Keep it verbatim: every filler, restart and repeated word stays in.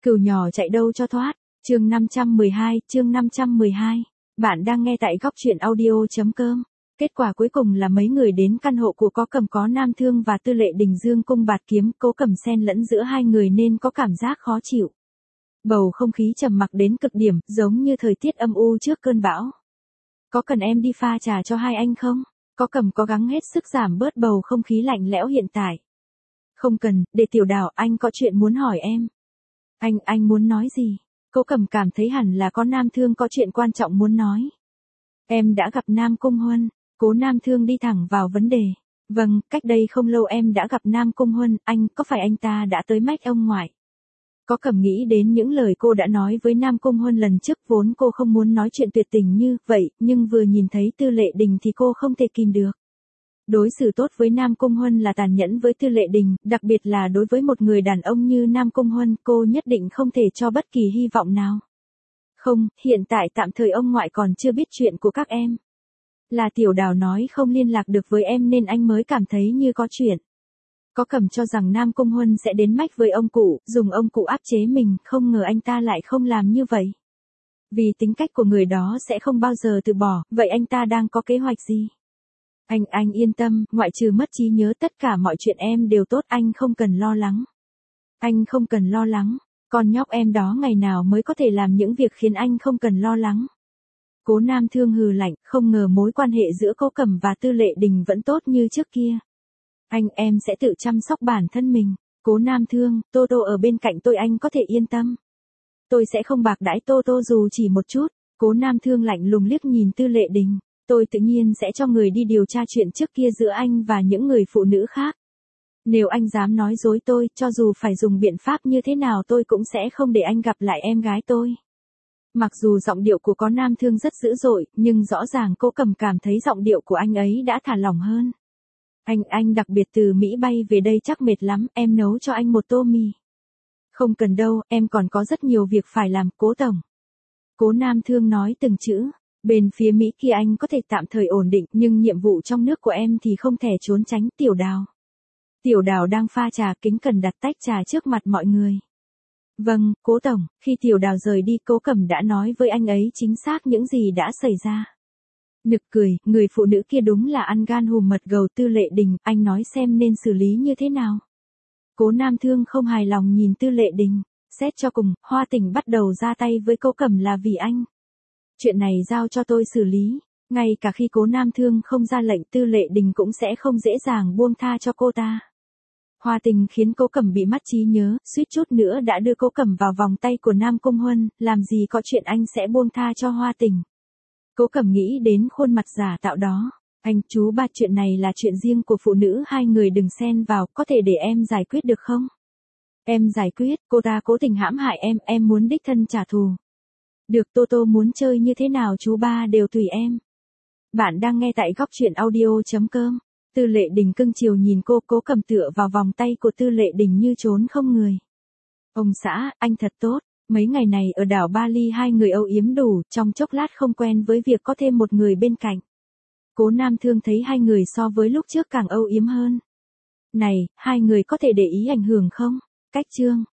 Cừu nhỏ chạy đâu cho thoát. Chương năm trăm mười hai, chương năm trăm mười hai. Bạn đang nghe tại góc truyện audio.com. Kết quả cuối cùng là mấy người đến căn hộ của Cố Cầm có Nam Thương và Tư Lệ Đình dương cung bạt kiếm, Cố Cầm xen lẫn giữa hai người nên có cảm giác khó chịu. Bầu không khí trầm mặc đến cực điểm, giống như thời tiết âm u trước cơn bão. Có cần em đi pha trà cho hai anh không? Cố Cầm cố gắng hết sức giảm bớt bầu không khí lạnh lẽo hiện tại. Không cần, để Tiểu Đào, anh có chuyện muốn hỏi em. Anh, anh muốn nói gì? Cố Cầm cảm thấy hẳn là có Nam Thương có chuyện quan trọng muốn nói. Em đã gặp Nam Cung Huân. Cố Nam Thương đi thẳng vào vấn đề. Vâng, cách đây không lâu em đã gặp Nam Cung Huân, anh, có phải anh ta đã tới mách ông ngoại? Cố Cầm nghĩ đến những lời cô đã nói với Nam Cung Huân lần trước, vốn cô không muốn nói chuyện tuyệt tình như vậy, nhưng vừa nhìn thấy Tư Lệ Đình thì cô không thể kìm được. Đối xử tốt với Nam Cung Huân là tàn nhẫn với Tư Lệ Đình, đặc biệt là đối với một người đàn ông như Nam Cung Huân, cô nhất định không thể cho bất kỳ hy vọng nào. Không, hiện tại tạm thời ông ngoại còn chưa biết chuyện của các em. Là Tiểu Đào nói không liên lạc được với em nên anh mới cảm thấy như có chuyện. Cố Cầm cho rằng Nam Cung Huân sẽ đến mách với ông cụ, dùng ông cụ áp chế mình, không ngờ anh ta lại không làm như vậy. Vì tính cách của người đó sẽ không bao giờ từ bỏ, vậy anh ta đang có kế hoạch gì? Anh, anh yên tâm, ngoại trừ mất trí nhớ tất cả mọi chuyện em đều tốt, anh không cần lo lắng. Anh không cần lo lắng, con nhóc em đó ngày nào mới có thể làm những việc khiến anh không cần lo lắng. Cố Nam Thương hừ lạnh, không ngờ mối quan hệ giữa Cố Cầm và Tư Lệ Đình vẫn tốt như trước kia. Anh, em sẽ tự chăm sóc bản thân mình. Cố Nam Thương, Tô Tô ở bên cạnh tôi, anh có thể yên tâm. Tôi sẽ không bạc đãi Tô Tô dù chỉ một chút. Cố Nam Thương lạnh lùng liếc nhìn Tư Lệ Đình. Tôi tự nhiên sẽ cho người đi điều tra chuyện trước kia giữa anh và những người phụ nữ khác. Nếu anh dám nói dối tôi, cho dù phải dùng biện pháp như thế nào tôi cũng sẽ không để anh gặp lại em gái tôi. Mặc dù giọng điệu của Cố Nam Thương rất dữ dội, nhưng rõ ràng Cố Cầm cảm thấy giọng điệu của anh ấy đã thả lỏng hơn. Anh, anh đặc biệt từ Mỹ bay về đây chắc mệt lắm, em nấu cho anh một tô mì. Không cần đâu, em còn có rất nhiều việc phải làm, Cố Tổng. Cố Nam Thương nói từng chữ. Bên phía Mỹ kia anh có thể tạm thời ổn định, nhưng nhiệm vụ trong nước của em thì không thể trốn tránh. Tiểu Đào. Tiểu Đào đang pha trà, kính cẩn đặt tách trà trước mặt mọi người. Vâng, Cố Tổng. Khi Tiểu Đào rời đi, Cố Cầm đã nói với anh ấy chính xác những gì đã xảy ra. Nực cười, người phụ nữ kia đúng là ăn gan hùm mật gầu. Tư Lệ Đình, anh nói xem nên xử lý như thế nào. Cố Nam Thương không hài lòng nhìn Tư Lệ Đình. Xét cho cùng, Hoa Tình bắt đầu ra tay với Cố Cầm là vì anh. Chuyện này giao cho tôi xử lý. Ngay cả khi Cố Nam Thương không ra lệnh, Tư Lệ Đình cũng sẽ không dễ dàng buông tha cho cô ta. Hoa Tình khiến Cố Cầm bị mất trí nhớ, suýt chút nữa đã đưa Cố Cầm vào vòng tay của Nam Cung Huân, làm gì có chuyện anh sẽ buông tha cho Hoa Tình. Cố Cầm nghĩ đến khuôn mặt giả tạo đó. Anh, chú ba, chuyện này là chuyện riêng của phụ nữ, hai người đừng xen vào, có thể để em giải quyết được không? Em giải quyết, cô ta cố tình hãm hại em, em muốn đích thân trả thù. Được, Tô Tô muốn chơi như thế nào chú ba đều tùy em. Bạn đang nghe tại góc truyện audio.com. Tư Lệ Đình cưng chiều nhìn cô, Cố Cầm tựa vào vòng tay của Tư Lệ Đình như trốn không người. Ông xã, anh thật tốt. Mấy ngày này ở đảo Bali hai người âu yếm đủ, trong chốc lát không quen với việc có thêm một người bên cạnh. Cố Nam Thương thấy hai người so với lúc trước càng âu yếm hơn. Này, hai người có thể để ý ảnh hưởng không? Cách chương.